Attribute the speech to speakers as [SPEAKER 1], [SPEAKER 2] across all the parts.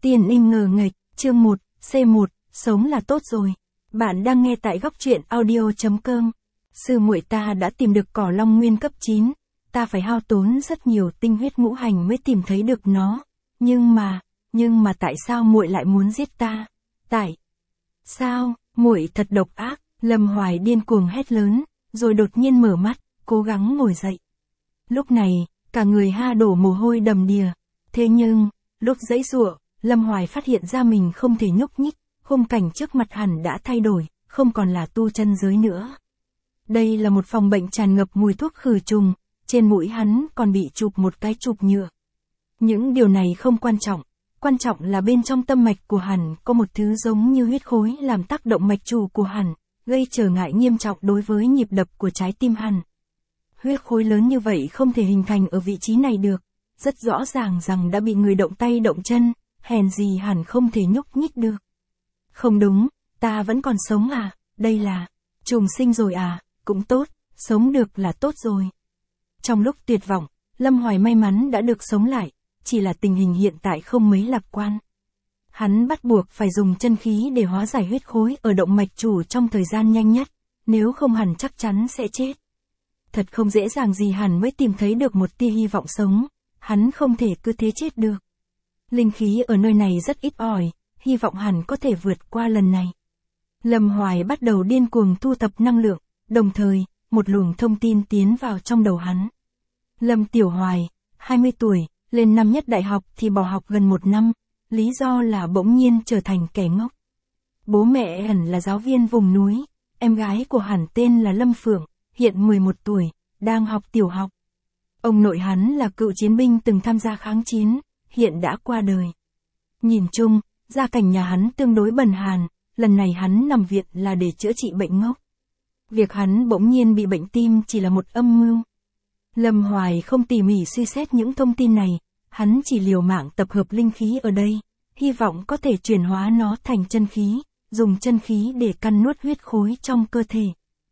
[SPEAKER 1] Tiền im ngờ nghệch, chương 1, C1, sống là tốt rồi. Bạn đang nghe tại góc truyện audio.com. Sư muội ta đã tìm được cỏ long nguyên cấp 9, ta phải hao tốn rất nhiều tinh huyết ngũ hành mới tìm thấy được nó. Nhưng mà tại sao muội lại muốn giết ta? Tại sao, muội thật độc ác, Lâm Hoài điên cuồng hét lớn, rồi đột nhiên mở mắt, cố gắng ngồi dậy. Lúc này, cả người ha đổ mồ hôi đầm đìa. Thế nhưng, lúc giãy giụa, Lâm Hoài phát hiện ra mình không thể nhúc nhích, khung cảnh trước mặt hẳn đã thay đổi, không còn là tu chân giới nữa. Đây là một phòng bệnh tràn ngập mùi thuốc khử trùng, trên mũi hắn còn bị chụp một cái chụp nhựa. Những điều này không quan trọng là bên trong tâm mạch của hắn có một thứ giống như huyết khối làm tác động mạch chủ của hắn, gây trở ngại nghiêm trọng đối với nhịp đập của trái tim hắn. Huyết khối lớn như vậy không thể hình thành ở vị trí này được, rất rõ ràng rằng đã bị người động tay động chân, hèn gì hẳn không thể nhúc nhích được. Không đúng, ta vẫn còn sống à, đây là trùng sinh rồi à, cũng tốt, sống được là tốt rồi. Trong lúc tuyệt vọng, Lâm Hoài may mắn đã được sống lại, chỉ là tình hình hiện tại không mấy lạc quan. Hắn bắt buộc phải dùng chân khí để hóa giải huyết khối ở động mạch chủ trong thời gian nhanh nhất, nếu không hẳn chắc chắn sẽ chết. Thật không dễ dàng gì hẳn mới tìm thấy được một tia hy vọng sống, hắn không thể cứ thế chết được. Linh khí ở nơi này rất ít ỏi, hy vọng hẳn có thể vượt qua lần này. Lâm Hoài bắt đầu điên cuồng thu thập năng lượng, đồng thời, một luồng thông tin tiến vào trong đầu hắn. Lâm Tiểu Hoài, 20 tuổi, lên năm nhất đại học thì bỏ học gần 1 năm, lý do là bỗng nhiên trở thành kẻ ngốc. Bố mẹ hẳn là giáo viên vùng núi, em gái của hẳn tên là Lâm Phượng, hiện 11 tuổi, đang học tiểu học. Ông nội hắn là cựu chiến binh từng tham gia kháng chiến, hiện đã qua đời. Nhìn chung, gia cảnh nhà hắn tương đối bần hàn, lần này hắn nằm viện là để chữa trị bệnh ngốc. Việc hắn bỗng nhiên bị bệnh tim chỉ là một âm mưu. Lâm Hoài không tỉ mỉ suy xét những thông tin này, hắn chỉ liều mạng tập hợp linh khí ở đây, hy vọng có thể chuyển hóa nó thành chân khí, dùng chân khí để căn nuốt huyết khối trong cơ thể.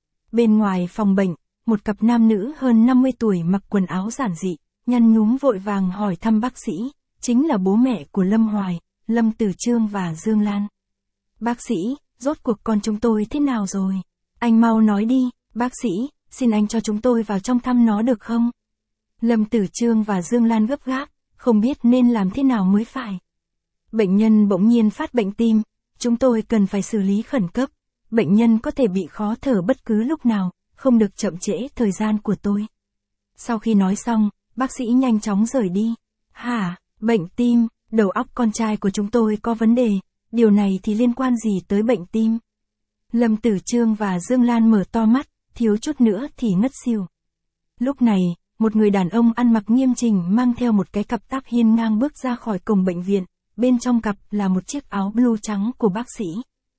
[SPEAKER 1] Bên ngoài phòng bệnh, một cặp nam nữ hơn 50 tuổi mặc quần áo giản dị, nhăn nhúm vội vàng hỏi thăm bác sĩ, chính là bố mẹ của Lâm Hoài, Lâm Tử Trương và Dương Lan. Bác sĩ, rốt cuộc con chúng tôi thế nào rồi? Anh mau nói đi, bác sĩ, xin anh cho chúng tôi vào trong thăm nó được không? Lâm Tử Trương và Dương Lan gấp gáp, không biết nên làm thế nào mới phải. Bệnh nhân bỗng nhiên phát bệnh tim, chúng tôi cần phải xử lý khẩn cấp. Bệnh nhân có thể bị khó thở bất cứ lúc nào, không được chậm trễ thời gian của tôi. Sau khi nói xong, bác sĩ nhanh chóng rời đi. Hả, bệnh tim, đầu óc con trai của chúng tôi có vấn đề, điều này thì liên quan gì tới bệnh tim? Lâm Tử Trương và Dương Lan mở to mắt, thiếu chút nữa thì ngất xỉu. Lúc này, một người đàn ông ăn mặc nghiêm chỉnh mang theo một cái cặp tác hiên ngang bước ra khỏi cổng bệnh viện, bên trong cặp là một chiếc áo blue trắng của bác sĩ.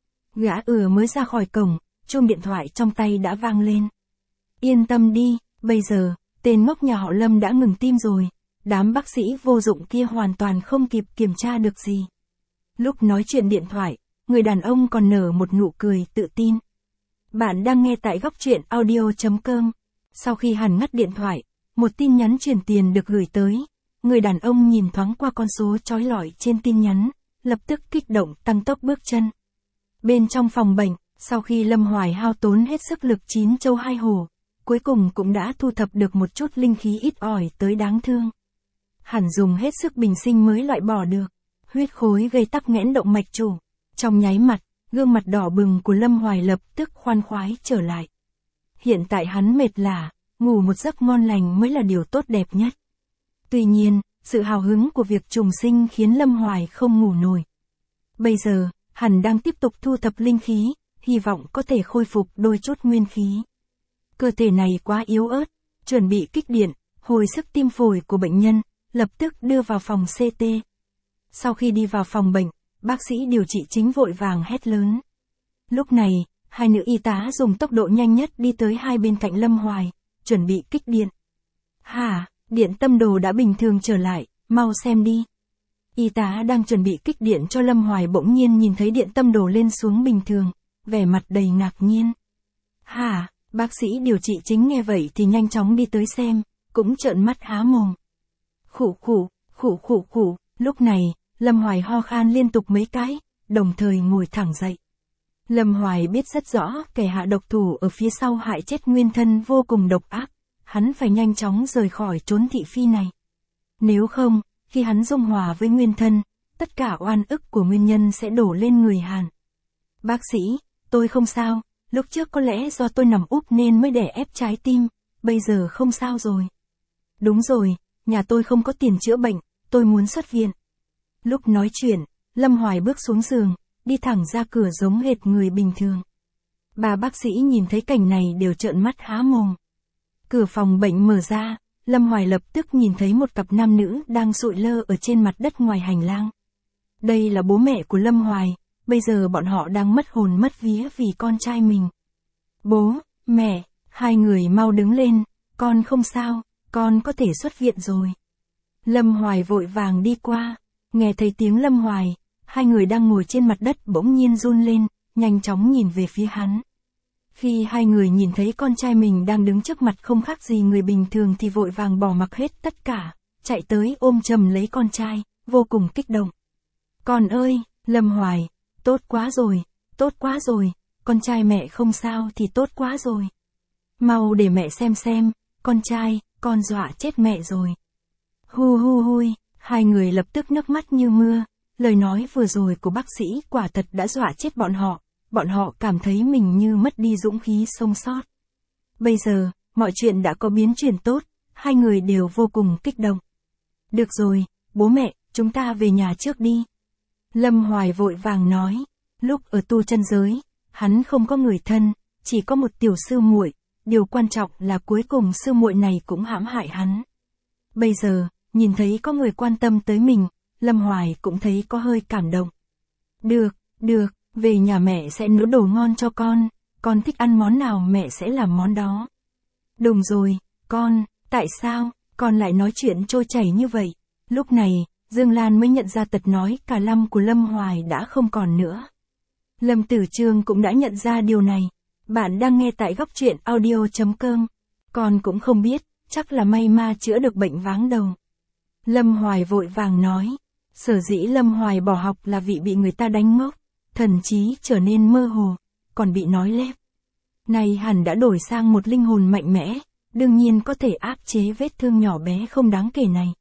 [SPEAKER 1] Gã mới ra khỏi cổng, chuông điện thoại trong tay đã vang lên. Yên tâm đi, bây giờ, tên ngốc nhà họ Lâm đã ngừng tim rồi, đám bác sĩ vô dụng kia hoàn toàn không kịp kiểm tra được gì. Lúc nói chuyện điện thoại, người đàn ông còn nở một nụ cười tự tin. Bạn đang nghe tại góc truyện audio.com. Sau khi hắn ngắt điện thoại, một tin nhắn chuyển tiền được gửi tới. Người đàn ông nhìn thoáng qua con số chói lọi trên tin nhắn, lập tức kích động tăng tốc bước chân. Bên trong phòng bệnh, sau khi Lâm Hoài hao tốn hết sức lực 9 châu 2 hổ, cuối cùng cũng đã thu thập được một chút linh khí ít ỏi tới đáng thương. Hẳn dùng hết sức bình sinh mới loại bỏ được. Huyết khối gây tắc nghẽn động mạch chủ. Trong nháy mặt, gương mặt đỏ bừng của Lâm Hoài lập tức khoan khoái trở lại. Hiện tại hắn mệt lả, ngủ một giấc ngon lành mới là điều tốt đẹp nhất. Tuy nhiên, sự hào hứng của việc trùng sinh khiến Lâm Hoài không ngủ nổi. Bây giờ, hắn đang tiếp tục thu thập linh khí, hy vọng có thể khôi phục đôi chút nguyên khí. Cơ thể này quá yếu ớt, chuẩn bị kích điện, hồi sức tim phổi của bệnh nhân, lập tức đưa vào phòng CT. Sau khi đi vào phòng bệnh, bác sĩ điều trị chính vội vàng hét lớn. Lúc này, hai nữ y tá dùng tốc độ nhanh nhất đi tới hai bên cạnh Lâm Hoài, chuẩn bị kích điện. Hả, điện tâm đồ đã bình thường trở lại, mau xem đi. Y tá đang chuẩn bị kích điện cho Lâm Hoài bỗng nhiên nhìn thấy điện tâm đồ lên xuống bình thường, vẻ mặt đầy ngạc nhiên. Hả, bác sĩ điều trị chính nghe vậy thì nhanh chóng đi tới xem, cũng trợn mắt há mồm. Khụ khụ, lúc này, Lâm Hoài ho khan liên tục mấy cái, đồng thời ngồi thẳng dậy. Lâm Hoài biết rất rõ kẻ hạ độc thủ ở phía sau hại chết nguyên thân vô cùng độc ác, hắn phải nhanh chóng rời khỏi chốn thị phi này. Nếu không, khi hắn dung hòa với nguyên thân, tất cả oan ức của nguyên nhân sẽ đổ lên người Hàn. Bác sĩ, tôi không sao, lúc trước có lẽ do tôi nằm úp nên mới đè ép trái tim, bây giờ không sao rồi. Đúng rồi, nhà tôi không có tiền chữa bệnh, tôi muốn xuất viện. Lúc nói chuyện, Lâm Hoài bước xuống giường, đi thẳng ra cửa giống hệt người bình thường. Bà bác sĩ nhìn thấy cảnh này đều trợn mắt há mồm. Cửa phòng bệnh mở ra, Lâm Hoài lập tức nhìn thấy một cặp nam nữ đang sụi lơ ở trên mặt đất ngoài hành lang. Đây là bố mẹ của Lâm Hoài, bây giờ bọn họ đang mất hồn mất vía vì con trai mình. Bố, mẹ, hai người mau đứng lên, con không sao, con có thể xuất viện rồi. Lâm Hoài vội vàng đi qua, nghe thấy tiếng Lâm Hoài, hai người đang ngồi trên mặt đất bỗng nhiên run lên, nhanh chóng nhìn về phía hắn. Khi hai người nhìn thấy con trai mình đang đứng trước mặt không khác gì người bình thường thì vội vàng bỏ mặc hết tất cả, chạy tới ôm chầm lấy con trai, vô cùng kích động. Con ơi, Lâm Hoài, tốt quá rồi, con trai mẹ không sao thì tốt quá rồi. Mau để mẹ xem, con trai, con dọa chết mẹ rồi. Hu hu hui, hai người lập tức nước mắt như mưa, lời nói vừa rồi của bác sĩ quả thật đã dọa chết bọn họ cảm thấy mình như mất đi dũng khí sống sót. Bây giờ, mọi chuyện đã có biến chuyển tốt, hai người đều vô cùng kích động. Được rồi, bố mẹ, chúng ta về nhà trước đi. Lâm Hoài vội vàng nói, lúc ở tu chân giới, hắn không có người thân, chỉ có một tiểu sư muội, điều quan trọng là cuối cùng sư muội này cũng hãm hại hắn. Bây giờ, nhìn thấy có người quan tâm tới mình, Lâm Hoài cũng thấy có hơi cảm động. Được, về nhà mẹ sẽ nấu đồ ngon cho con thích ăn món nào mẹ sẽ làm món đó. Đúng rồi, tại sao, con lại nói chuyện trôi chảy như vậy? Lúc này, Dương Lan mới nhận ra tật nói cả lăm của Lâm Hoài đã không còn nữa. Lâm Tử Trương cũng đã nhận ra điều này. Bạn đang nghe tại góc truyện audio.com. Con cũng không biết, chắc là may ma chữa được bệnh váng đầu. Lâm Hoài vội vàng nói. Sở dĩ Lâm Hoài bỏ học là vì bị người ta đánh ngốc, thần trí trở nên mơ hồ, còn bị nói lép. Này hẳn đã đổi sang một linh hồn mạnh mẽ, đương nhiên có thể áp chế vết thương nhỏ bé không đáng kể này.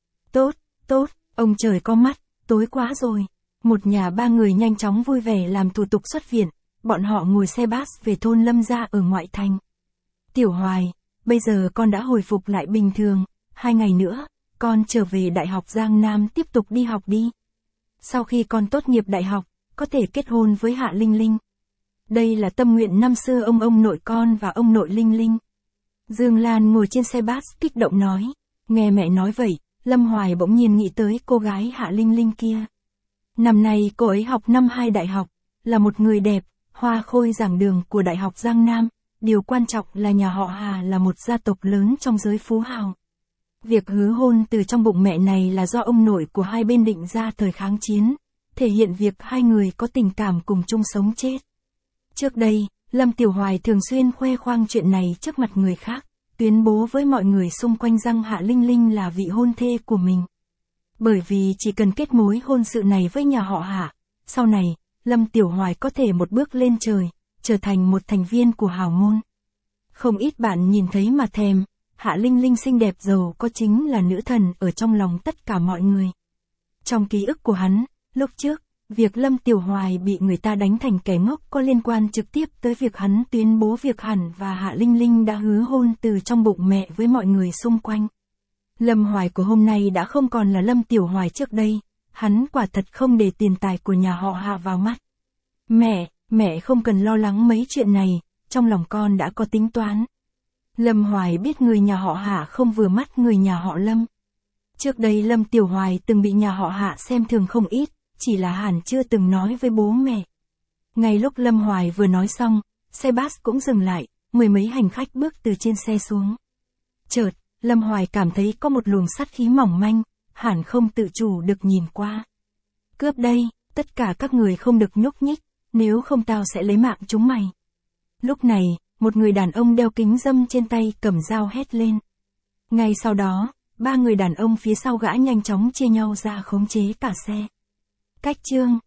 [SPEAKER 1] Tốt, ông trời có mắt, tối quá rồi. Một nhà ba người nhanh chóng vui vẻ làm thủ tục xuất viện, bọn họ ngồi xe bus về thôn Lâm gia ở ngoại thành. Tiểu Hoài, bây giờ con đã hồi phục lại bình thường, 2 ngày nữa, con trở về Đại học Giang Nam tiếp tục đi học đi. Sau khi con tốt nghiệp đại học, có thể kết hôn với Hạ Linh Linh. Đây là tâm nguyện năm xưa ông nội con và ông nội Linh Linh. Dương Lan ngồi trên xe bus kích động nói, nghe mẹ nói vậy, Lâm Hoài bỗng nhiên nghĩ tới cô gái Hạ Linh Linh kia. Năm nay cô ấy học năm 2 đại học, là một người đẹp, hoa khôi giảng đường của Đại học Giang Nam, điều quan trọng là nhà họ Hà là một gia tộc lớn trong giới phú hào. Việc hứa hôn từ trong bụng mẹ này là do ông nội của hai bên định ra thời kháng chiến, thể hiện việc hai người có tình cảm cùng chung sống chết. Trước đây, Lâm Tiểu Hoài thường xuyên khoe khoang chuyện này trước mặt người khác, tuyên bố với mọi người xung quanh rằng Hạ Linh Linh là vị hôn thê của mình. Bởi vì chỉ cần kết mối hôn sự này với nhà họ Hạ, sau này, Lâm Tiểu Hoài có thể một bước lên trời, trở thành một thành viên của hào môn. Không ít bạn nhìn thấy mà thèm, Hạ Linh Linh xinh đẹp giàu có chính là nữ thần ở trong lòng tất cả mọi người. Trong ký ức của hắn, lúc trước, việc Lâm Tiểu Hoài bị người ta đánh thành kẻ ngốc có liên quan trực tiếp tới việc hắn tuyên bố việc hắn và Hạ Linh Linh đã hứa hôn từ trong bụng mẹ với mọi người xung quanh. Lâm Hoài của hôm nay đã không còn là Lâm Tiểu Hoài trước đây, hắn quả thật không để tiền tài của nhà họ Hạ vào mắt. Mẹ không cần lo lắng mấy chuyện này, trong lòng con đã có tính toán. Lâm Hoài biết người nhà họ Hạ không vừa mắt người nhà họ Lâm. Trước đây Lâm Tiểu Hoài từng bị nhà họ Hạ xem thường không ít, chỉ là hắn chưa từng nói với bố mẹ. Ngay lúc Lâm Hoài vừa nói xong, xe bus cũng dừng lại, 10 mấy hành khách bước từ trên xe xuống. Chợt, Lâm Hoài cảm thấy có một luồng sát khí mỏng manh, hắn không tự chủ được nhìn qua. Cướp đây, tất cả các người không được nhúc nhích, nếu không tao sẽ lấy mạng chúng mày. Lúc này, một người đàn ông đeo kính râm trên tay cầm dao hét lên. Ngay sau đó, 3 người đàn ông phía sau gã nhanh chóng chia nhau ra khống chế cả xe. Cách chương